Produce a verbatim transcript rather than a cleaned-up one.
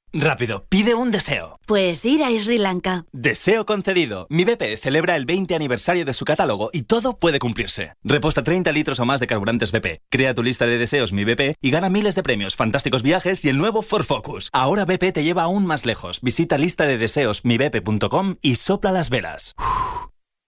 Rápido, pide un deseo. Pues ir a Sri Lanka. Deseo concedido. Mi B P celebra el veinte aniversario de su catálogo y todo puede cumplirse. Reposta treinta litros o más de carburantes B P. Crea tu lista de deseos Mi B P y gana miles de premios, fantásticos viajes y el nuevo Ford Focus. Ahora B P te lleva aún más lejos. Visita lista de deseos mi b p punto com y sopla las velas. Uf.